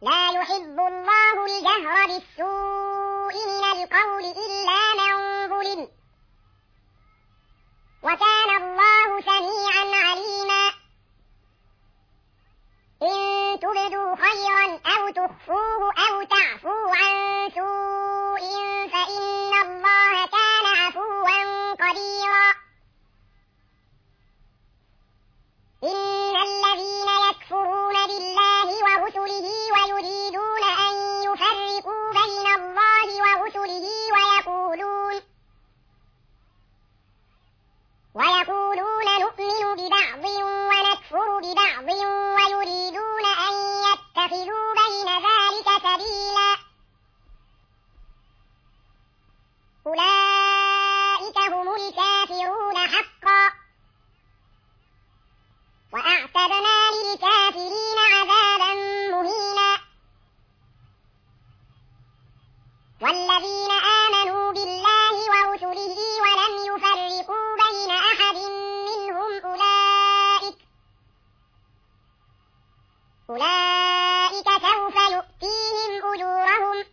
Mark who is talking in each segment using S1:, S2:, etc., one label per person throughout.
S1: لا يحب الله الجهر بالسوء من القول إلا من ظلم وكان الله سميعا عليما إن تبدوا خيرا أو تخفوه أو تعفوا عن سوء فإن الله كان عفوا قديرا إن الذين يكفرون بالله ورسله ويريدون أن يفرقوا بين الله ورسله ويقولون نؤمن ببعض ونكفر ببعض ويريدون أن يتخذوا بين ذلك سبيلا أولئك هم الكافرون حقا وأعتدنا للكافرين عذابا مهينا والذين آمنوا بالله ورسله ولم يفرقوا بين أحد منهم أولئك سوف يؤتيهم أجورهم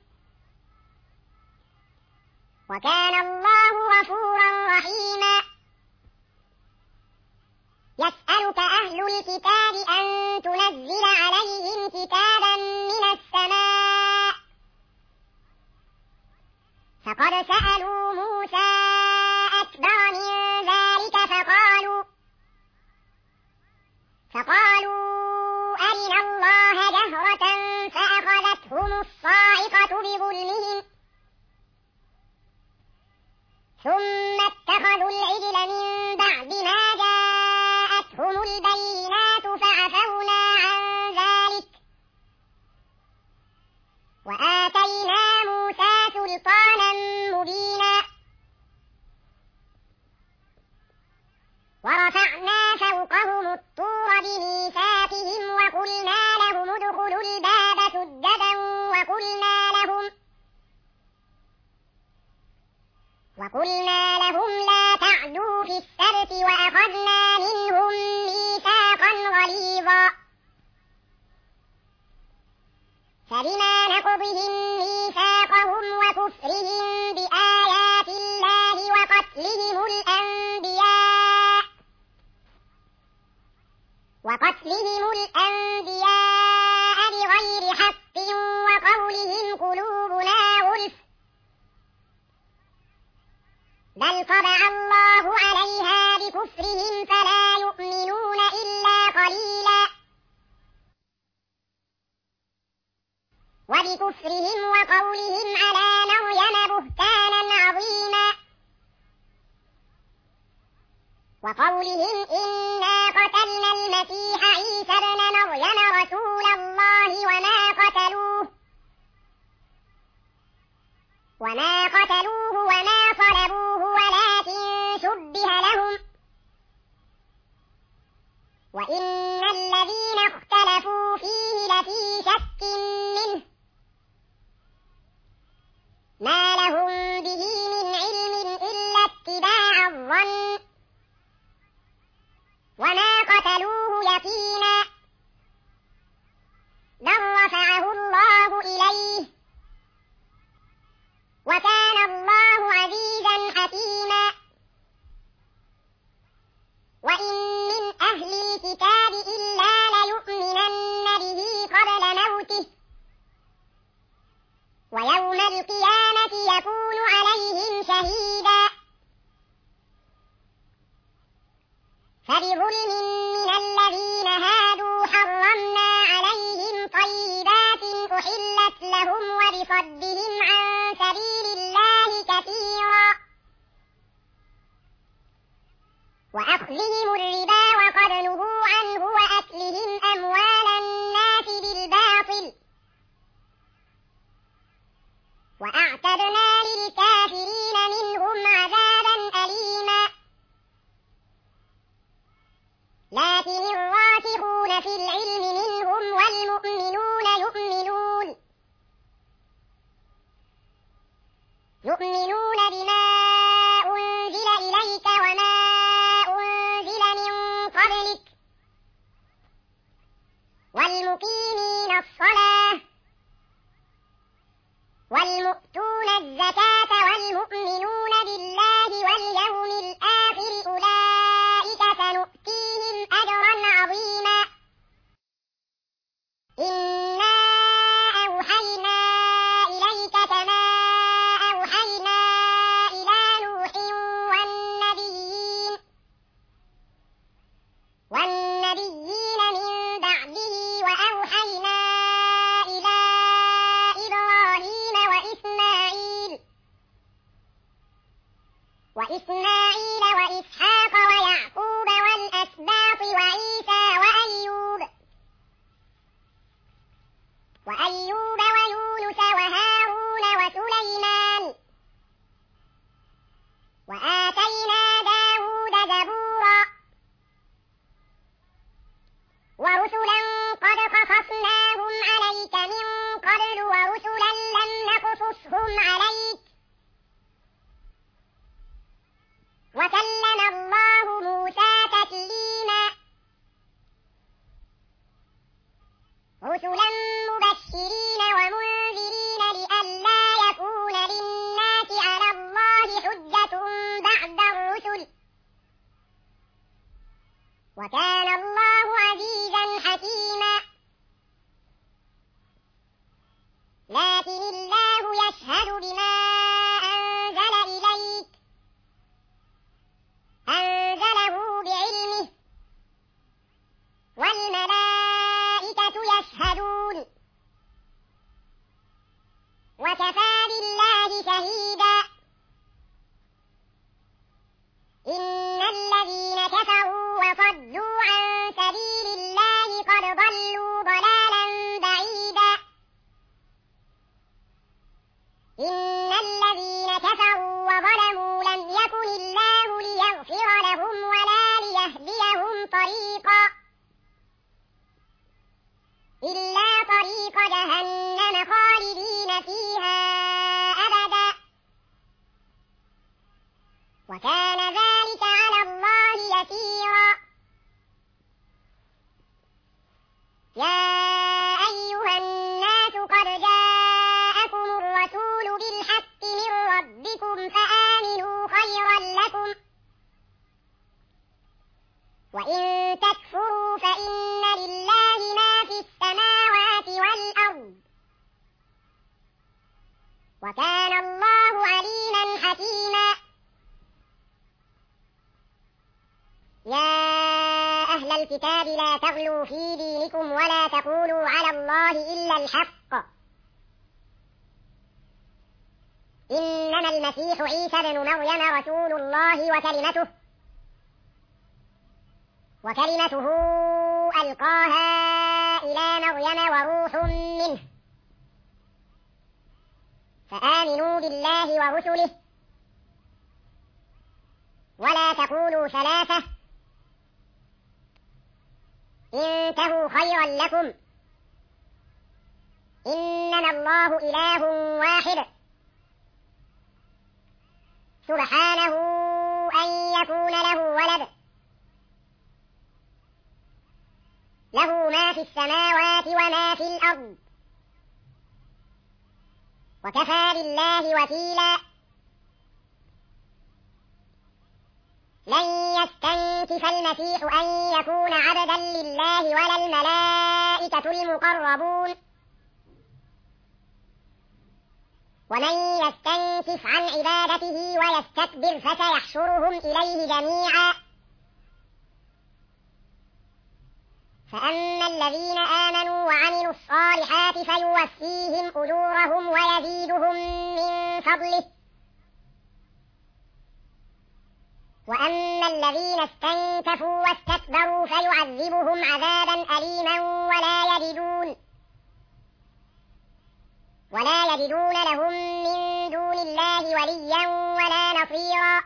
S1: وكان الله غفورا رحيما يسألك أهل الكتاب أن تنزل عليهم كتابا من السماء فقد سألوا موسى أكبر من ذلك فقالوا أرنا الله جهرة فأخذتهم الصاعقة بظلمهم ثم اتخذوا العجل من بعد ما جاءتهم البينات فعفونا عن ذلك وآتينا موسى سلطانا مبينا ورفعنا فوقهم الطور بميثاقهم وقلنا لهم ادخلوا الباب سجدا وقلنا لهم لا تعدوا في السبت وأخذنا منهم ميثاقا غليظا فبما نقضهم ميثاقهم وكفرهم بآيات الله وقتلهم الأنبياء بغير حق وقولهم قلوبنا غلف بل طبع الله عليها بكفرهم فلا يؤمنون إلا قليلا وبكفرهم وقولهم على مريم بهتانا عظيما وقولهم إنا قتلنا المسيح عيسى ابن مريم رسول الله وما قتلوه وما صلبوه ولكن شبه لهم وإن الذين اختلفوا فيه لفي شك منه ما لهم به من علم إلا اتباع الظن وما قتلوه يقينا بل رفعه الله إليه وكان الله عزيزا حكيما وإن من أهل الكتاب إلا ليؤمنن به قبل موته ويوم القيامة يكون عليهم شهيدا فبظلم من الذين هادوا حرمنا عليهم طيبات أحلت لهم وبصدهم عن سبيل الله كثيرا وأخذهم الربا وقد نهوا عنه وأكلهم أموال الناس بالباطل وأعتدنا للكافرين منهم عذابا أليما لكن الراسخون في العلم منهم والمؤمنون يؤمنون بما أنزل إليك وما أنزل من وأيوب ويونس وهارون وسليمان وآتينا داود زبورا ورسلا قد قصصناهم عليك من قبل ورسلا لم نقصصهم عليك وكلم الله موسى تكليما رسلا مبشرين ومنذرين لئلا يكون للناس على الله حجة بعد الرسل وكان الله عزيزا حكيما لكن الله يشهد بما أنزل إليك أنزله بعلمه والملائكة يشهدون وكفى بالله شهيدا إن الذين كفروا وصدوا عن سبيل الله قد ضلوا ضلالا بعيدا إن الذين كفروا وظلموا لم يكن الله ليغفر لهم ولا ليهديهم طريقا إلا طريق جهنم خالدين فيها أبدا وكان ذلك على الله يسيرا يا أيها الناس قد جاءكم الرسول بالحق من ربكم فآمنوا خيرا لكم وإن تكفروا فإن لله ما في السماوات والأرض وكان الله عليما حكيما يا أهل الكتاب لا تغلوا في دينكم ولا تقولوا على الله إلا الحق إنما المسيح عيسى بن مريم رسول الله وكلمته ألقاها إلى مريم وروح منه فآمنوا بالله ورسله ولا تقولوا ثلاثة انتهوا خيرا لكم إنما الله إله واحد سبحانه أن يكون له ولد له ما في السماوات وما في الأرض وكفى بالله وكيلا لن يستنكف المسيح أن يكون عبدا لله ولا الملائكة المقربون ومن يستنكف عن عبادته ويستكبر فسيحشرهم إليه جميعا فأما الذين آمنوا وعملوا الصالحات فيوفيهم أجورهم ويزيدهم من فضله وأما الذين استنكفوا واستكبروا فيعذبهم عذابا أليما ولا يجدون لهم من دون الله وليا ولا نصيرا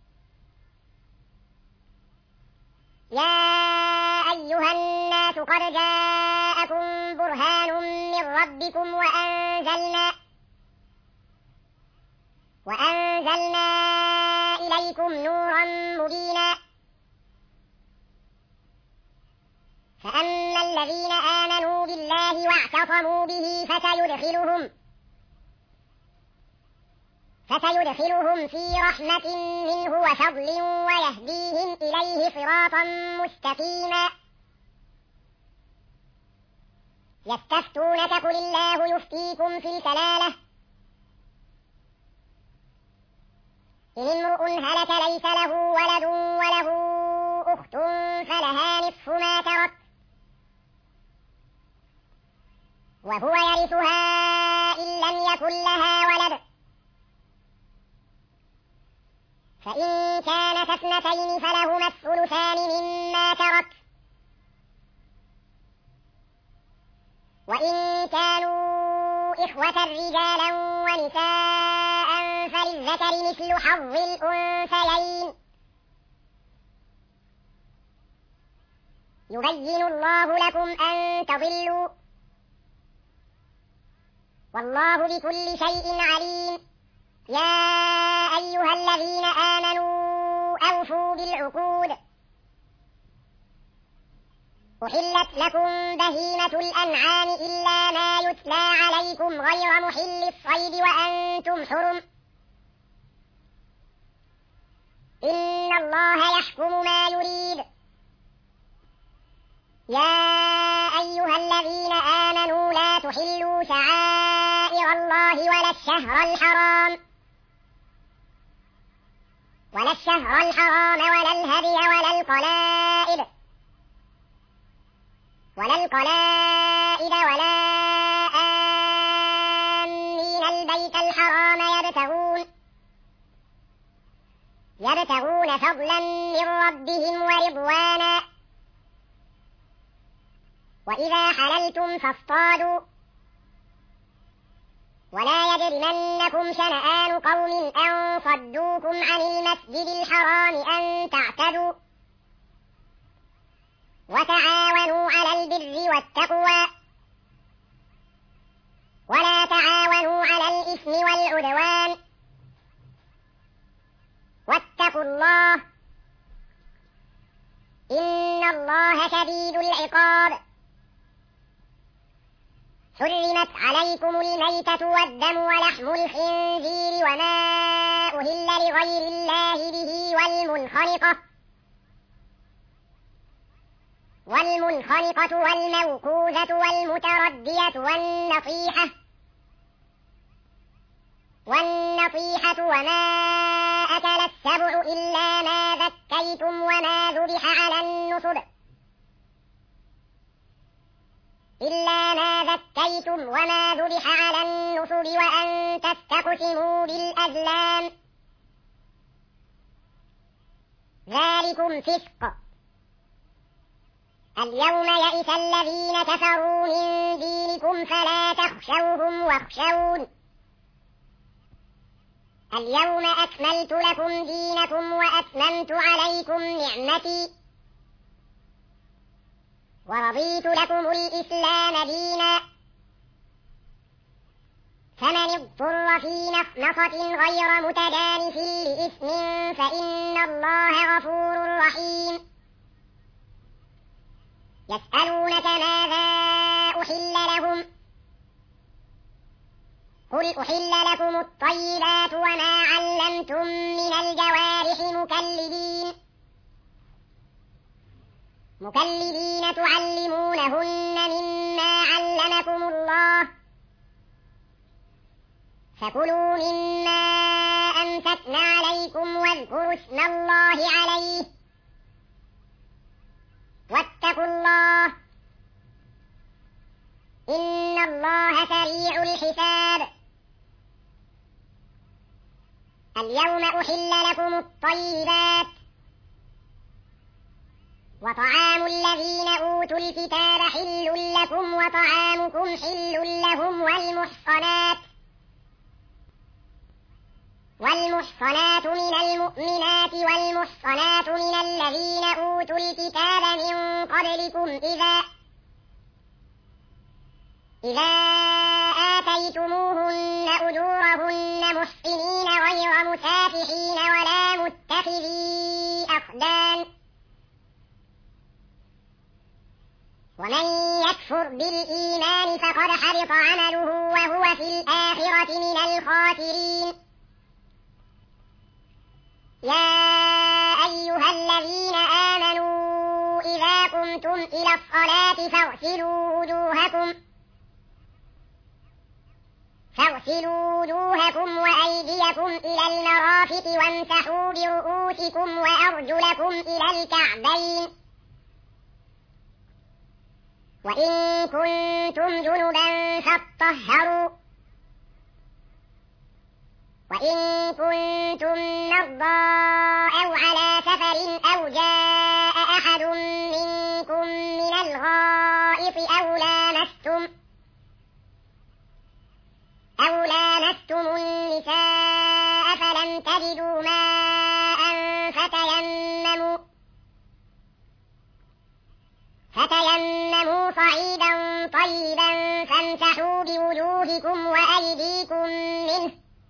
S1: يا أيها الناس قد جاءكم برهان من ربكم وأنزلنا إليكم نورا مبينا فأما الذين آمنوا بالله واعتصموا به فسيدخلهم في رحمة منه وفضل ويهديهم إليه صراطا مستقيما يستفتونك قل الله يفتيكم في الكلالة إن امرؤ هلك ليس له ولد وله أخت فلها نصف ما ترك وهو يرثها إن لم يكن لها ولد فإن كانت اثنتين فلهما الثلثان مما ترك وإن كانوا إخوة رجالا ونساء فللذكر مثل حظ الأنثيين يبين الله لكم أن تضلوا والله بكل شيء عليم يا أيها الذين آمنوا أوفوا بالعقود أحلت لكم بهيمة الأنعام إلا ما يتلى عليكم غير محل الصيد وأنتم حرم إن الله يحكم ما يريد يا أيها الذين آمنوا لا تحلوا شعائر الله ولا الشهر الحرام ولا الهدي ولا القلائد ولا آمين البيت الحرام يبتغون فضلا من ربهم ورضوانا وإذا حللتم فاصطادوا ولا يجرمنكم شنآن قوم أن صدوكم عن المسجد الحرام أن تعتدوا وتعاونوا على البر والتقوى ولا تعاونوا على الإثم والعدوان واتقوا الله إن الله شديد العقاب حرمت عليكم الميتة والدم ولحم الخنزير وما أهل لغير الله به والمنخنقة والموقوذة والمتردية والنطيحة وما أكل السبع إلا ما ذكيتم وما ذبح على النصب وأن تستقسموا بالأزلام ذلكم فسق اليوم يئس الذين كفروا من دينكم فلا تخشوهم واخشون اليوم أكملت لكم دينكم وأتممت عليكم نعمتي ورضيت لكم الإسلام دينا فمن اضطر في مخمصة غير متجانف لإثم فإن الله غفور رحيم يسألونك ماذا أحل لهم قل أحل لكم الطيبات وما علمتم من الجوارح مكلبين تعلمونهن مما علمكم الله فكلوا مما أمسكن عليكم واذكروا اسم الله عليه واتقوا الله إن الله سريع الحساب اليوم أحل لكم الطيبات وطعام الذين أوتوا الكتاب حل لكم وطعامكم حل لهم والمحصنات من المؤمنات والمحصنات من الذين أوتوا الكتاب من قبلكم إذا آتيتموهن أجورهن محصنين غير مسافحين ولا متخذي أخدان ومن يكفر بالإيمان فقد حبط عمله وهو في الآخرة من الخاسرين يا أيها الذين آمنوا إذا قمتم إلى الصلاة فاغسلوا وجوهكم وأيديكم إلى المرافق وامسحوا برؤوسكم وأرجلكم إلى الكعبين وإن كنتم جنبا فاطهروا وإن كنتم مرضى أو على سفر أو جاء أحد منكم من الغائط طلقتم النساء فلم تجدوا ماء فتيمموا صعيدا طيبا فامسحوا بوجوهكم وأيديكم منه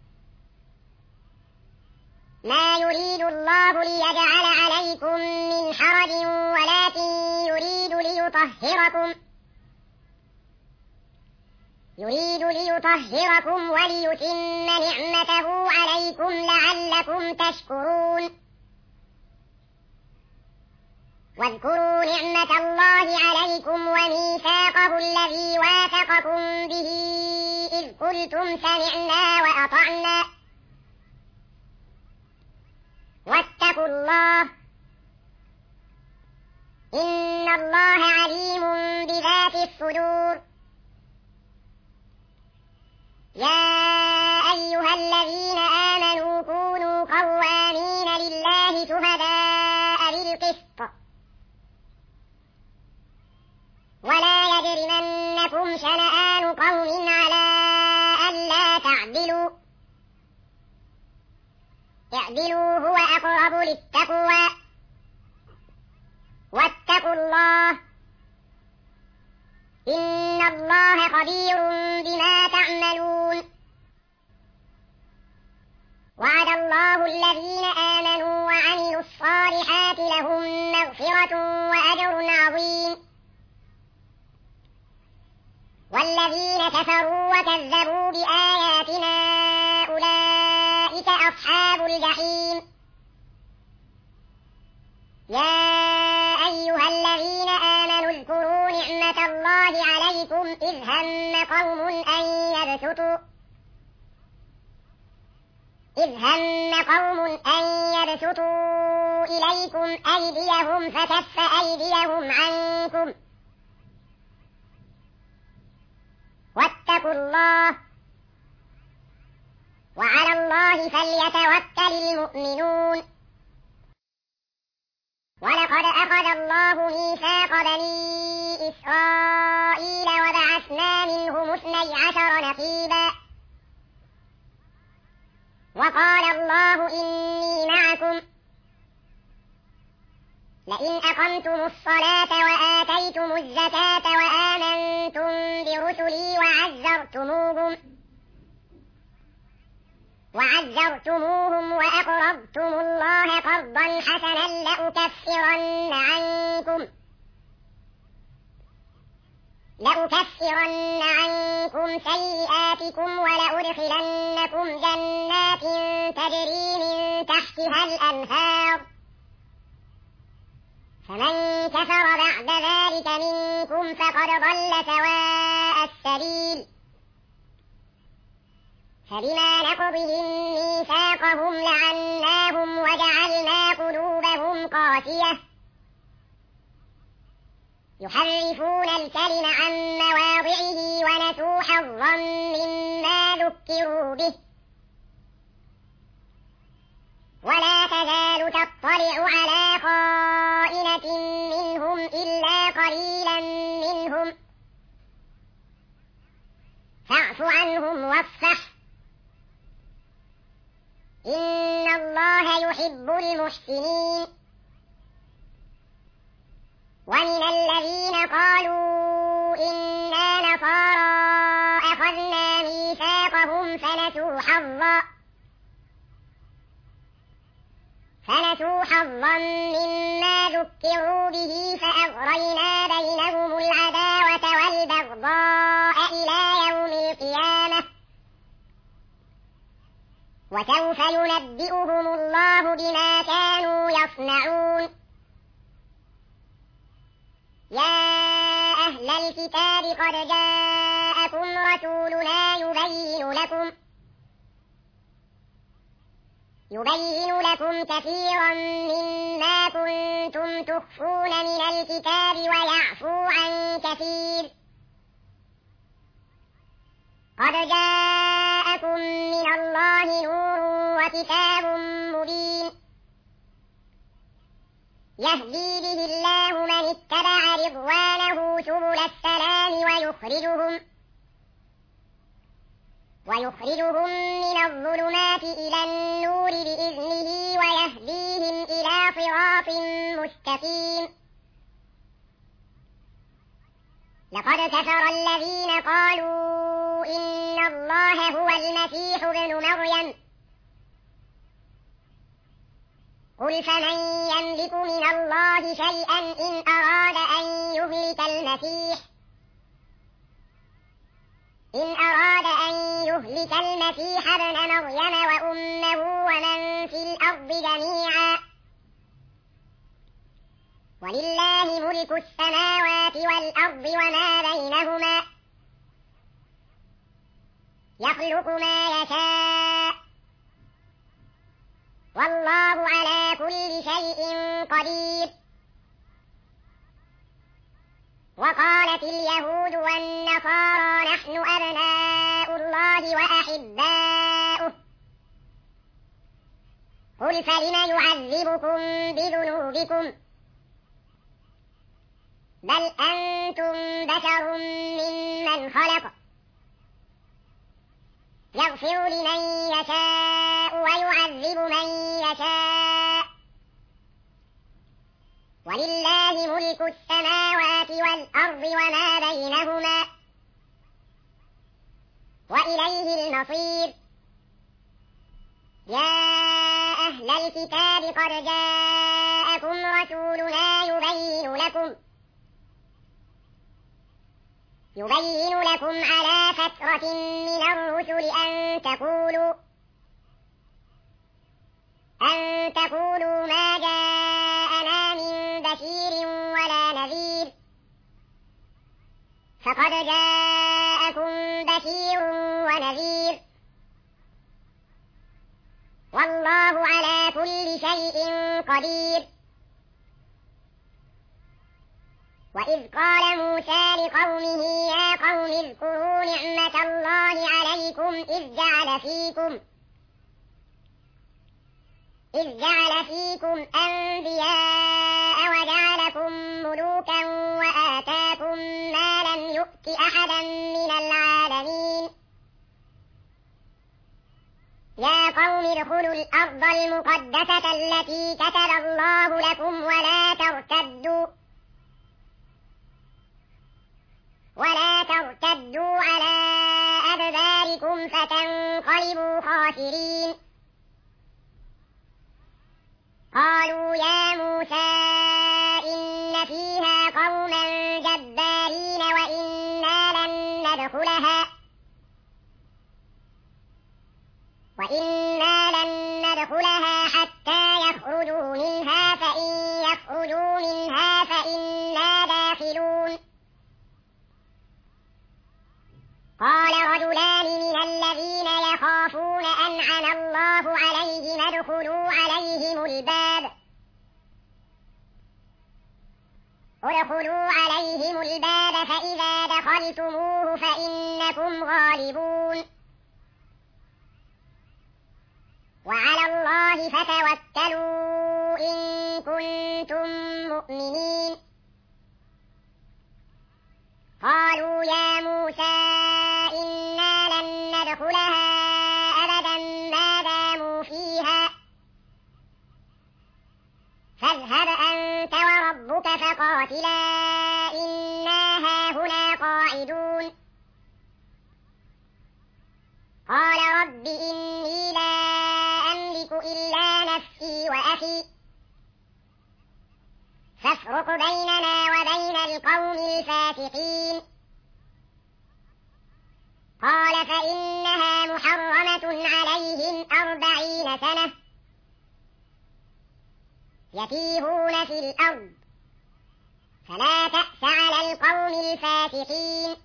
S1: ما يريد الله ليجعل عليكم من حرج ولكن يريد ليطهركم وليتم نعمته عليكم لعلكم تشكرون واذكروا نعمة الله عليكم وميثاقه الذي واثقكم به إذ قلتم سمعنا وأطعنا واتقوا الله إن الله عليم بذات الصدور يا أيها الذين آمنوا كونوا قوامين لله شهداء بالقسط ولا يجرمنكم شنآن قوم على ألا تعدلوا اعدلوا هو أقرب للتقوى واتقوا الله إن الله خبير بما تعملون وعد الله الذين آمنوا وعملوا الصالحات لهم مغفرة وأجر عظيم والذين كفروا وكذبوا بآياتنا أولئك أصحاب الجحيم يا أيها الذين آمنوا اذكروا نعمة الله عليكم إذ هم قوم أن يبسطوا إليكم أيديهم فكف أيديهم عنكم واتقوا الله وعلى الله فليتوكل المؤمنون ولقد أخذ الله ميثاق بني إسرائيل وبعثنا منهم 12 نقيبا وقال الله إني معكم لئن أقمتم الصلاة وآتيتم الزكاة وآمنتم برسلي وعزرتموهم وأقرضتم الله قرضا حسنا لأكفرن عنكم سيئاتكم ولأدخلنكم جنات تجري من تحتها الأنهار فمن كفر بعد ذلك منكم فقد ضل سواء السبيل فبما نقضهم ميثاقهم لعناهم وجعلنا قلوبهم قاسية يحرفون الكلم عن مواضعه ونسوا حظا مما ذكروا به ولا تزال تطلع على خائنة منهم إلا قليلا منهم فاعف عنهم واصفح إن الله يحب المحسنين ومن الذين قالوا إنا نصارى أخذنا ميثاقهم فنسوا حظا مما ذكروا به فأغرينا بينهم العداوة والبغضاء إلى يوم القيامة وسوف ينبئهم الله بما كانوا يصنعون يا أهل الكتاب قد جاءكم رسولنا يبين لكم كثيرا مما كنتم تخفون من الكتاب ويعفو عن كثير قد جاءكم من الله نور وكتاب مبين يهدي به الله من اتبع رضوانه سبل السلام ويخرجهم من الظلمات إلى النور بإذنه ويهديهم إلى صراط مستقيم. لقد كفر الذين قالوا إن الله هو المسيح ابن مريم قل فمن يملك من الله شيئا إن أراد أن يهلك المسيح ابن مريم وأمه ومن في الأرض جميعا ولله ملك السماوات والأرض وما بينهما يخلق ما يشاء والله على كل شيء قدير. وقالت اليهود والنصارى نحن أبناء الله وأحباؤه قل فلم يعذبكم بذنوبكم بل أنتم بشر ممن خلق يغفر لمن يشاء ويعذب من يشاء ولله ملك السماوات والأرض وما بينهما وإليه المصير. يا أهل الكتاب قد جاءكم رسولنا يبين لكم على فترة من الرسل أن تقولوا ما جاءنا من بشير ولا نذير فقد جاءكم بشير ونذير والله على كل شيء قدير. وإذ قال موسى لقومه يا قوم اذكروا نعمة الله عليكم إذ جعل فيكم أنبياء وجعلكم ملوكا وآتاكم ما لم يؤت أحدا من العالمين. يا قوم ادخلوا الأرض المقدسة التي كتب الله لكم ولا ترتدوا على أدباركم فتنقلبوا خاسرين. قالوا يا موسى إن فيها قوما جبارين وإنا لن ندخلها حتى يخرجوا منها فإن يخرجوا منها فإنا داخلون. قال رجلان من الذين يخافون أنعم الله عليهم ادخلوا عليهم الباب فإذا دخلتموه فإنكم غالبون وعلى الله فتوكلوا إن كنتم مؤمنين. قالوا يا موسى إنا لن ندخلها أبدا ما داموا فيها فاذهب أنت وربك فقاتلا إنا هاهنا قاعدون. قال رب إني لا أملك إلا نفسي وأخي فافرق بيننا وبين القوم الفاسقين. قال فإنها محرمة عليهم 40 سنة يتيهون في الأرض فلا تأس على القوم الفاسقين.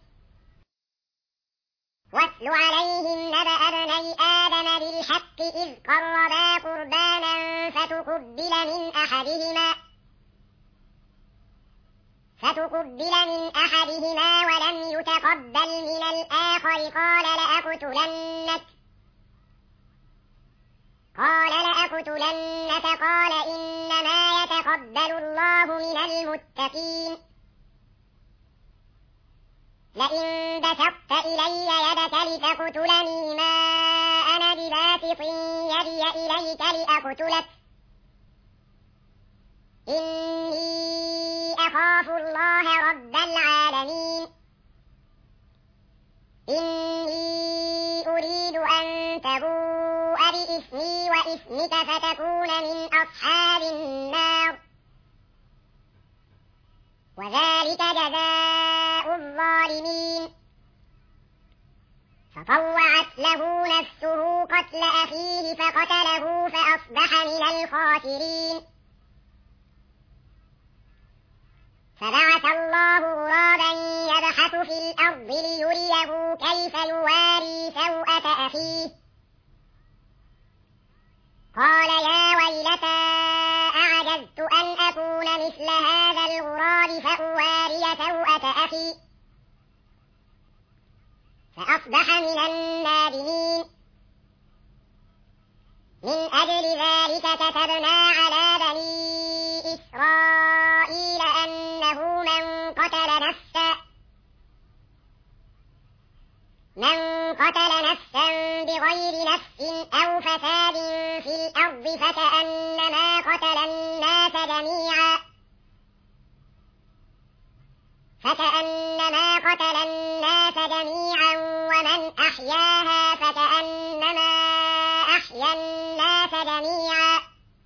S1: واتل عليهم نبأ ابني آدم بالحق إذ قربا قربانا فتقبل من أحدهما ولم يتقبل من الآخر قال لأقتلنك قال إنما يتقبل الله من المتقين. لئن بسطت إلي يدك لتقتلني ما أنا بباسط يدي إليك لأقتلك إني أخاف الله رب العالمين إني أريد أن تبوء بإثمي وإثمك فتكون من أصحاب النار وذلك جزاء الظالمين فطوعت له نفسه قتل أخيه فقتله فأصبح من الخاسرين فبعث الله غرابا يبحث في الأرض ليريه كيف يواري سوءة أخيه قال يا ويلتى أعجزت أن أكون مثل هذا الغراب فأواري سوءة أخي فأصبح من النادمين من أجل ذلك كتبنا على بني إسرائيل أنه من قتل نفسا بغير نفس أو فساد في الأرض فكأنما قتل الناس جميعا ومن أحياها فكأنما أحيا الناس جميعا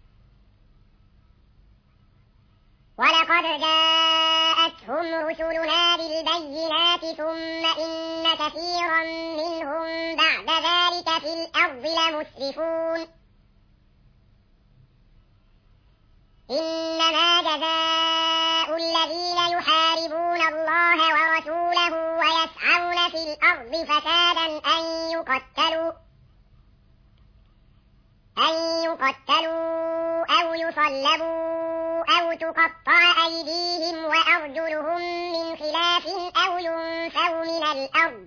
S1: ولقد جاءتهم رسلنا بالبينات ثم إن كثيرا منهم بعد ذلك في الأرض لمسرفون إنما جزاء الذين يحاربون الله ورسوله ويسعون في الأرض فسادا أن يقتلوا أو يصلبوا أو تقطع أيديهم وأرجلهم من خلاف أو ينفوا من الأرض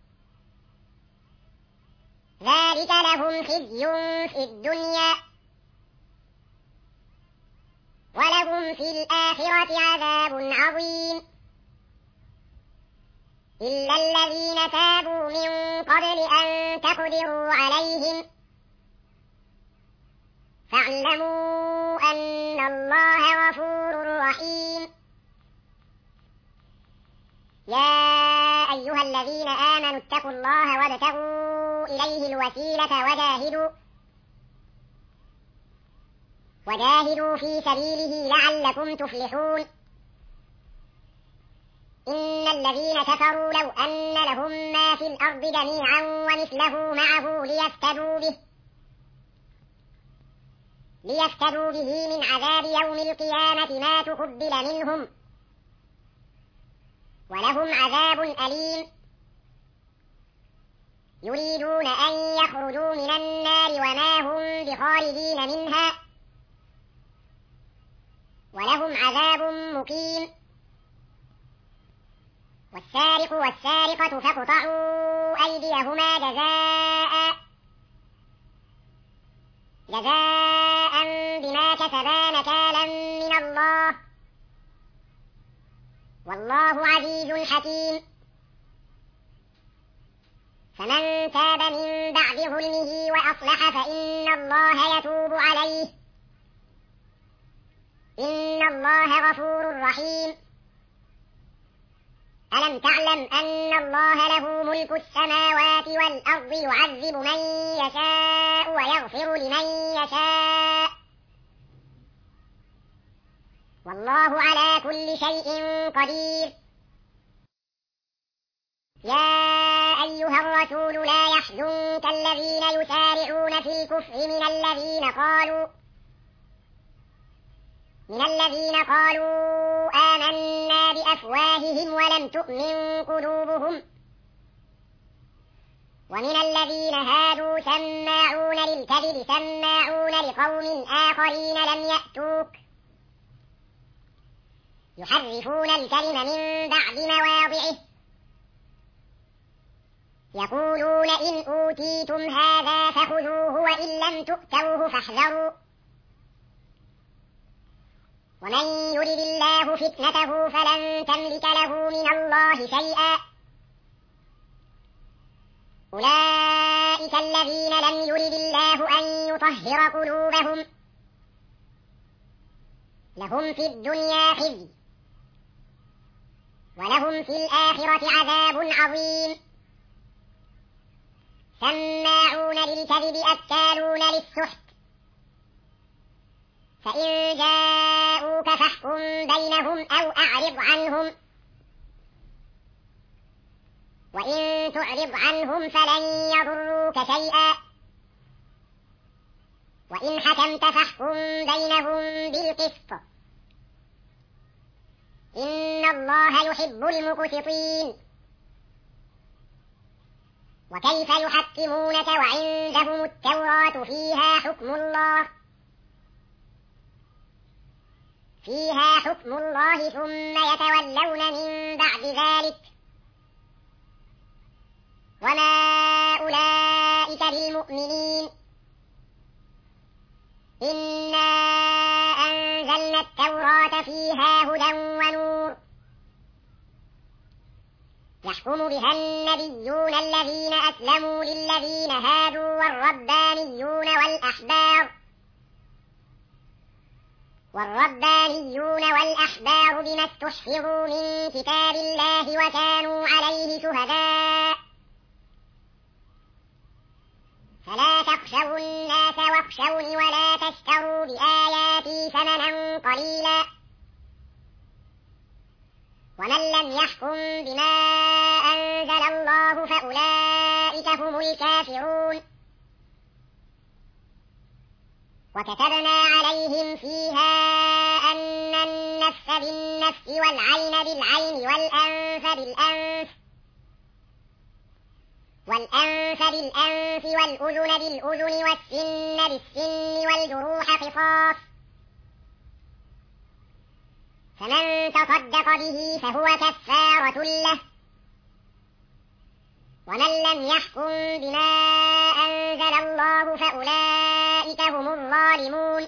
S1: ذلك لهم خزي في الدنيا ولهم في الآخرة عذاب عظيم إلا الذين تابوا من قبل أن تقدروا عليهم فاعلموا أن الله غفور رحيم يا أيها الذين آمنوا اتقوا الله وابتغوا إليه الوسيلة وجاهدوا في سبيله لعلكم تفلحون إن الذين كفروا لو أن لهم ما في الأرض جميعا ومثله معه ليفتدوا به من عذاب يوم القيامة ما تقبل منهم ولهم عذاب أليم يريدون أن يخرجوا من النار وما هم بخارجين منها ولهم عذاب مقيم والسارق والسارقة فاقطعوا أيديهما جزاء بما كسبا نكالا من الله والله عزيز حكيم فمن تاب من بعد ظلمه وأصلح فإن الله يتوب عليه إن الله غفور رحيم ألم تعلم أن الله له ملك السماوات والأرض يعذب من يشاء ويغفر لمن يشاء والله على كل شيء قدير يا أيها الرسول لا يحزنك الذين يسارعون في الكفر من الذين قالوا آمنا بأفواههم ولم تؤمن قلوبهم ومن الذين هادوا سماعون للكذب سماعون لقوم آخرين لم يأتوك يحرفون الكلم من بعد مواضعه يقولون إن أوتيتم هذا فخذوه وإن لم تؤتوه فاحذروا ومن يرد الله فتنته فلن تملك له من الله شيئا الذين لم يرد الله أن يطهر قلوبهم لهم في الدنيا خزي ولهم في الآخرة عذاب عظيم سماعون للكذب أكالون للسحت فإن جاءوك فاحكم بينهم أو أعرض عنهم وإن تعرض عنهم فلن يضروك شيئا وإن حكمت فاحكم بينهم بالقسط إن الله يحب المقسطين وكيف يحكمونك وعندهم التوراة فيها حكم الله ثم يتولون من بعد ذلك وما أولئك بالمؤمنين إنا أنزلنا التوراة فيها هدى ونور يحكم بها النبيون الذين أسلموا للذين هادوا والربانيون والأحبار بما استحفظوا من كتاب الله وكانوا عليه شهداء فلا تخشوا الناس واخشوني ولا تشتروا بآياتي ثمنا قليلا ومن لم يحكم بما أنزل الله فأولئك هم الكافرون وكتبنا عليهم فيها أن النفس بالنفس والعين بالعين والأنف بالأنف والأذن بالأذن والسن بالسن والجروح قصاص فمن تصدق به فهو كفارة له ومن لم يحكم بما أنزل الله فأولئك هم الظالمون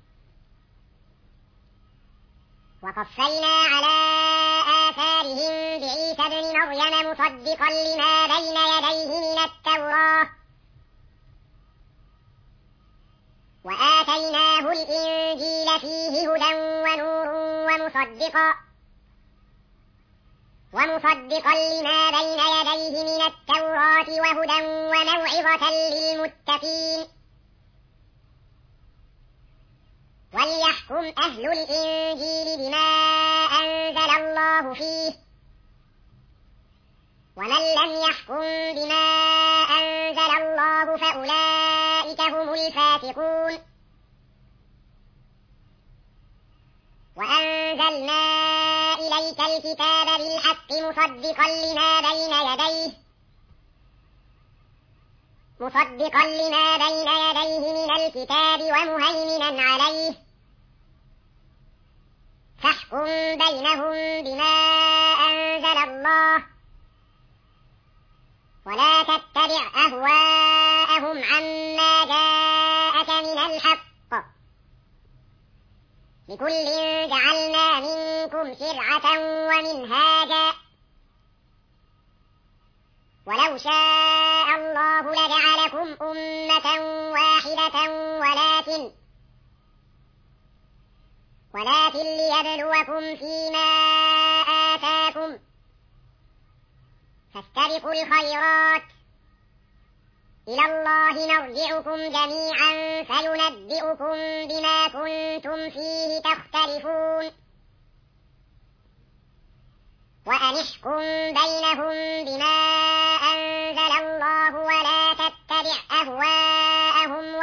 S1: وقفينا على آثارهم بعيسى ابن مريم مصدقا لما بين يديه من التوراة وآتيناه الإنجيل فيه هدى ونور ومصدقا لما بين يديه من التوراة وهدى وموعظة للمتقين وليحكم أهل الإنجيل بما أنزل الله فيه ومن لم يحكم بما أنزل الله فأولئك هم الفاسقون وأنزلنا إليك الكتاب بالحق مصدقا لما بين يديه من الكتاب ومهيمنا عليه فاحكم بينهم بما أنزل الله ولا تتبع أهواءهم عما جاءك من الحق لكل جعلنا منكم شرعة ومنهاجا ولو شاء الله لجعلكم أمة واحدة ولكن ليبلوكم فيما آتاكم فاستبقوا الخيرات إلى الله مرجعكم جميعا فينبئكم بما كنتم فيه تختلفون وأن احكم بينهم بما أنزل الله ولا تتبع أهواءهم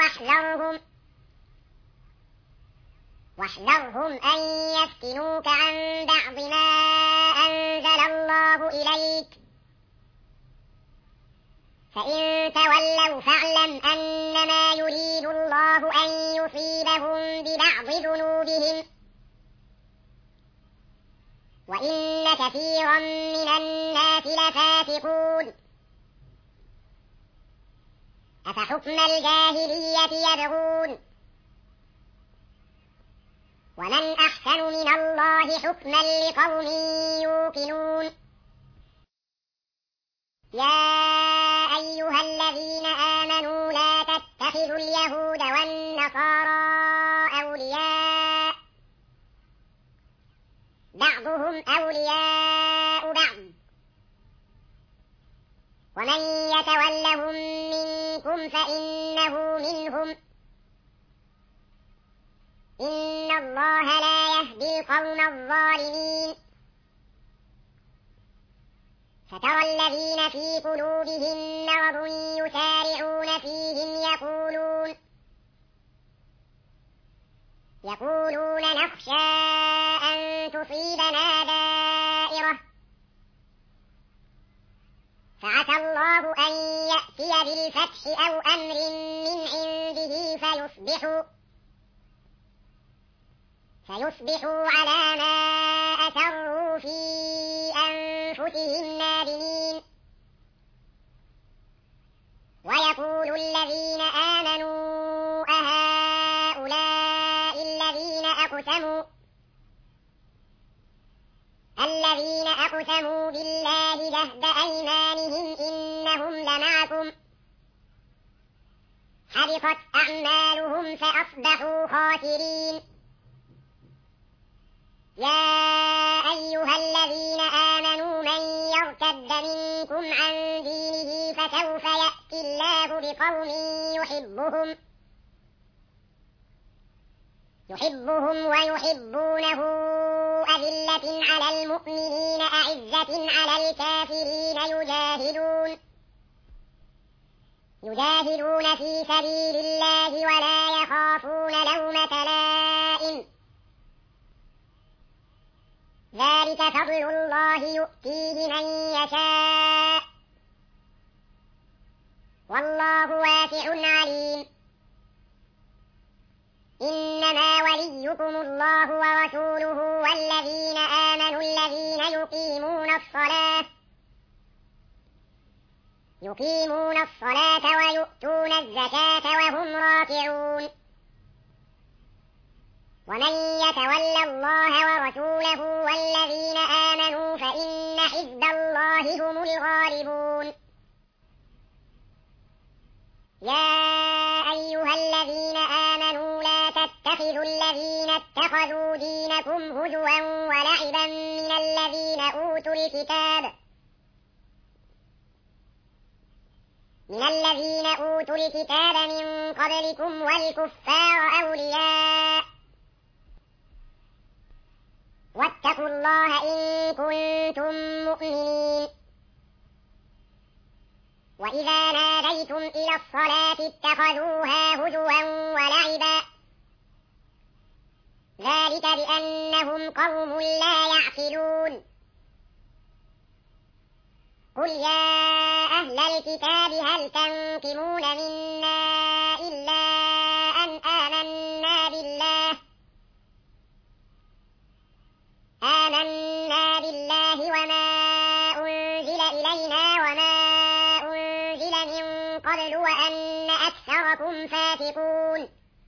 S1: واحذرهم أن يفتنوك عن بعض ما أنزل الله إليك فإن تولوا فاعلم أنما يريد الله أن يصيبهم ببعض ذنوبهم وإن كثيرا من الناس لفاسقون أفحكم الجاهلية يبغون ومن أحسن من الله حكما لقوم يوقنون يا أيها الذين آمنوا تتخذوا اليهود والنصارى أولياء بعضهم أولياء بعض ومن يتولهم منكم فإنه منهم إن الله لا يهدي القوم الظالمين فترى الذين في قلوبهم مرض يسارعون فيهم يقولون نخشى أن تصيبنا دائرة فعسى الله أن يأتي بالفتح أو أمر من عنده فيصبحوا على ما أسروا في أنفسهم نادمين ويقول الذين آمنوا أهؤلاء الذين أقسموا بالله جهد أيمانهم إنهم لمعكم حبطت أعمالهم فأصبحوا خاسرين يا أيها الذين آمنوا من يرتد منكم عن دينه فسوف يأتي الله بقوم يحبهم ويحبونه أذلة على المؤمنين أعزة على الكافرين يجاهدون في سبيل الله ولا يخافون لومة لائم ذلك فضل الله يؤتيه من يشاء والله واسع عليم إنما وليكم الله ورسوله والذين آمنوا الذين يقيمون الصلاة ويؤتون الزكاة وهم راكعون ومن يتول الله ورسوله والذين آمنوا فإن حزب الله هم الغالبون يا أيها الذين آمنوا لا تتخذوا الذين اتخذوا دينكم هزوا ولعبا من الذين أوتوا الكتاب من قبلكم والكفار أولياء واتقوا الله إن كنتم مؤمنين وإذا ناديتم إلى الصلاة اتخذوها هزوا ولعبا ذلك بأنهم قوم لا يعقلون قل يا أهل الكتاب هل تنقمون منا إلا أن آمنا بالله وما أنزل إلينا وما أنزل من قبل وأن أكثركم فاسقون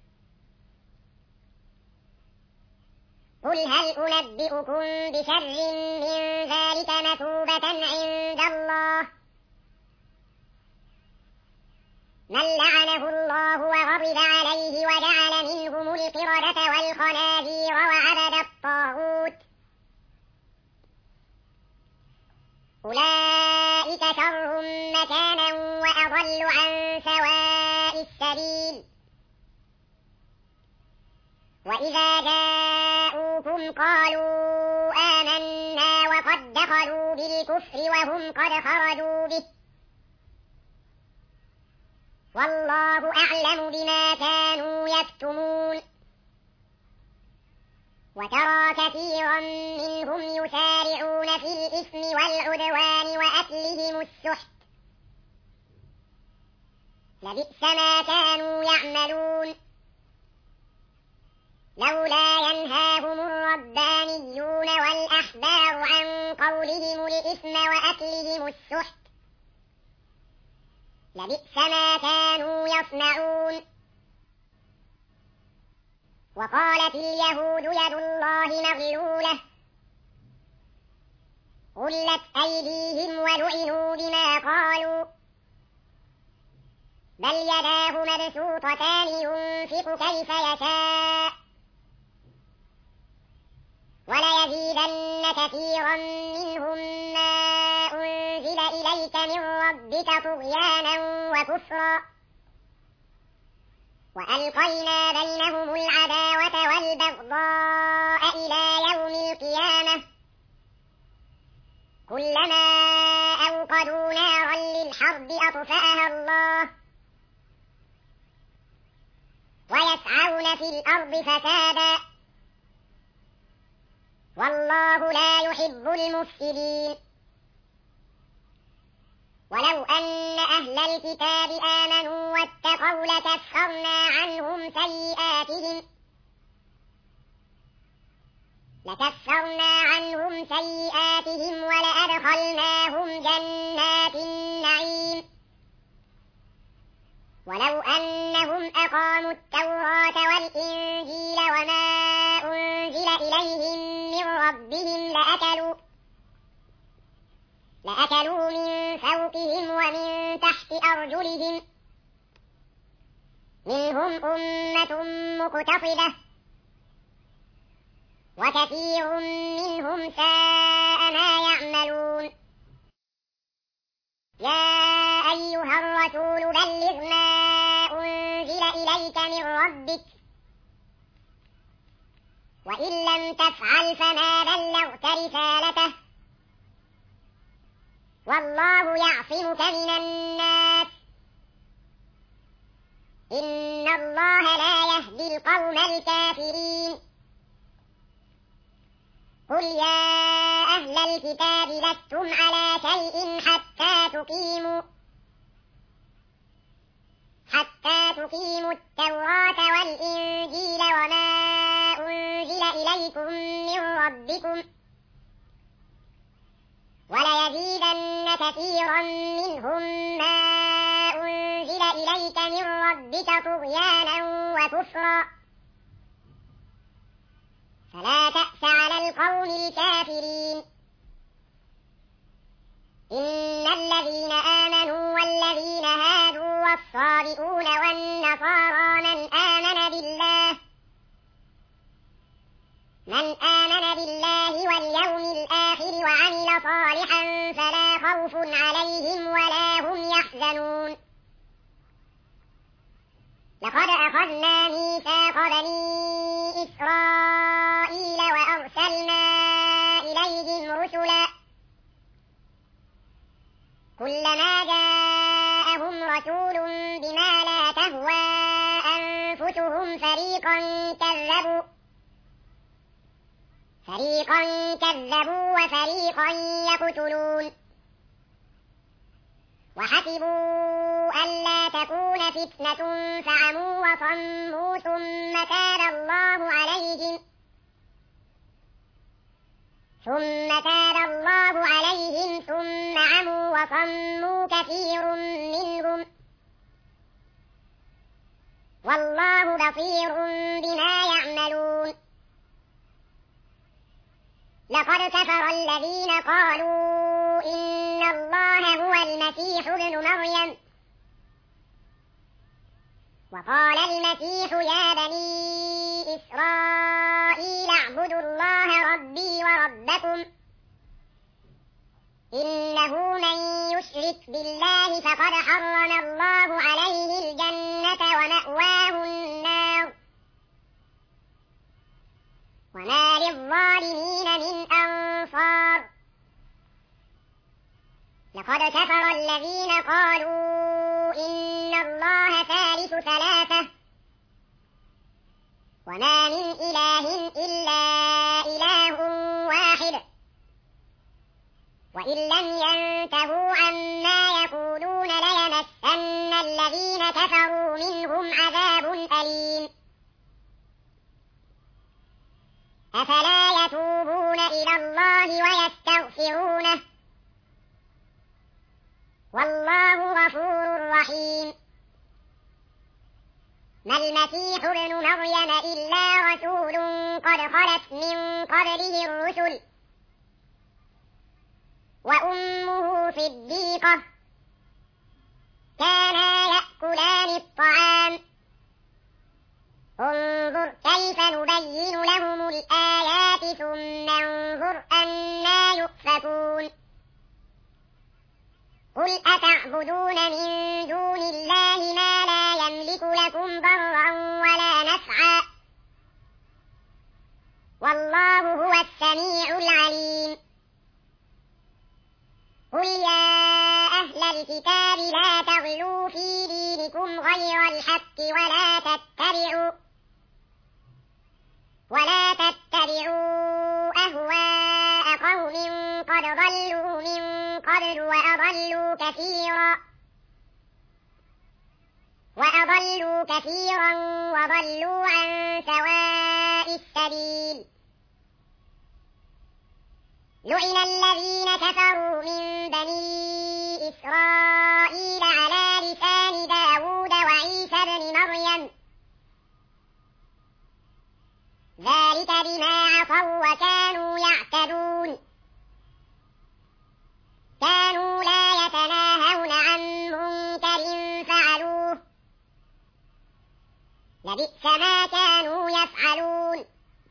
S1: قل هل أنبئكم بشر من ذلك مثوبة عند الله من لعنه الله وغضب عليه وجعل منهم القردة والخنازير وعبد الطاغوت أولئك شر مكانا وأضل عن سواء السبيل وإذا جاءوكم قالوا آمنا وقد دخلوا بالكفر وهم قد خرجوا به والله أعلم بما كانوا يكتمون وترى كثيرا منهم يسارعون في الإثم والعدوان وأكلهم السحت لبئس ما كانوا يعملون لولا ينهاهم الربانيون والأحبار عن قولهم الإثم وأكلهم السحت لبئس ما كانوا يصنعون وقالت اليهود يد الله مغلولة غلت أيديهم ولعنوا بما قالوا بل يداه مبسوطتان ينفق كيف يشاء وليزيدن كثيرا منهم ما أنزل إليك من ربك طغيانا وكفرا وألقينا بينهم العداوة والبغضاء إلى يوم القيامة كلما أوقدوا نارا للحرب أطفأها الله ويسعون في الأرض فسادا والله لا يحب المفسدين ولو أن أهل الكتاب آمنوا واتقوا لكفرنا عنهم سيئاتهم ولأدخلناهم جنات النعيم ولو أنهم أقاموا التوراة والإنجيل وما أنزل إليهم من ربهم لأكلوا من فوقهم ومن تحت أرجلهم منهم أمة مقتصدة وكثير منهم ساء ما يعملون يا أيها الرسول بلغ ما أنزل إليك من ربك وإن لم تفعل فما بلغت رسالته والله يعصمك من الناس إن الله لا يهدي القوم الكافرين قل يا أهل الكتاب لستم على شيء حتى تقيموا التوراة والإنجيل وما أنزل إليكم من ربكم وليزيدن كثيرا منهم ما أنزل إليك من ربك طغيانا وكفرا فلا تأس على القوم الكافرين إن الذين آمنوا والذين هادوا والصابئون والنصارى من آمن بالله واليوم الآخر وعمل صالحا فلا خوف عليهم ولا هم يحزنون لقد أخذنا ميثاق بني إسرائيل وأرسلنا إليهم رسلا كلما جاءهم رسول بما لا تهوى أنفسهم فريقا كذبوا وفريقا يقتلون وحسبوا ألا تكون فتنة فعموا وصموا ثم تاب الله عليهم ثم عموا وصموا كثير منهم والله بصير بما يعملون لقد كفر الذين قالوا إن الله هو المسيح ابن مريم وقال المسيح يا بني إسرائيل اعبدوا الله ربي وربكم إنه من يشرك بالله فقد حرم الله عليه الجنة ومأواه النار وما للظالمين من أنصار لقد كفر الذين قالوا إن الله ثالث ثلاثة وما من إله إلا إله واحد وإن لم ينتهوا عما يقولون ليمسن الذين كفروا منهم عذاب أليم أفلا يتوبون إلى الله ويستغفرونه والله غفور رحيم ما المسيح ابن مريم إلا رسول قد خلت من قبله الرسل وأمه صديقة كانا يأكلان جاءكم غير الحق ولا تتبعوا أهواء قوم قد ضلوا من قبل وأضلوا كثيرا وضلوا عن سواء السبيل. لعن الذين كفروا من بني إسرائيل على لسان داود وعيسى بن مريم ذلك بما عصوا وكانوا يعتدون. كانوا لا يتناهون عن منكر فعلوه لبئس ما كانوا يفعلون.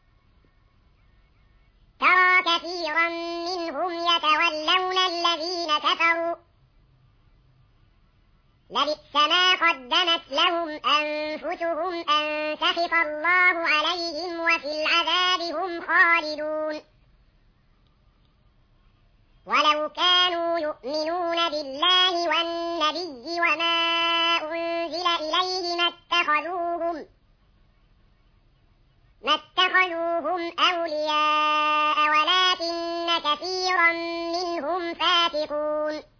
S1: ترى كثيرا منهم يتولون الذين كفروا لبئس ما قدمت لهم أنفسهم أن سخط الله عليهم وفي العذاب هم خالدون. ولو كانوا يؤمنون بالله والنبي وما أنزل إليه ما اتخذوهم أولياء ولكن كثيرا منهم فاسقون.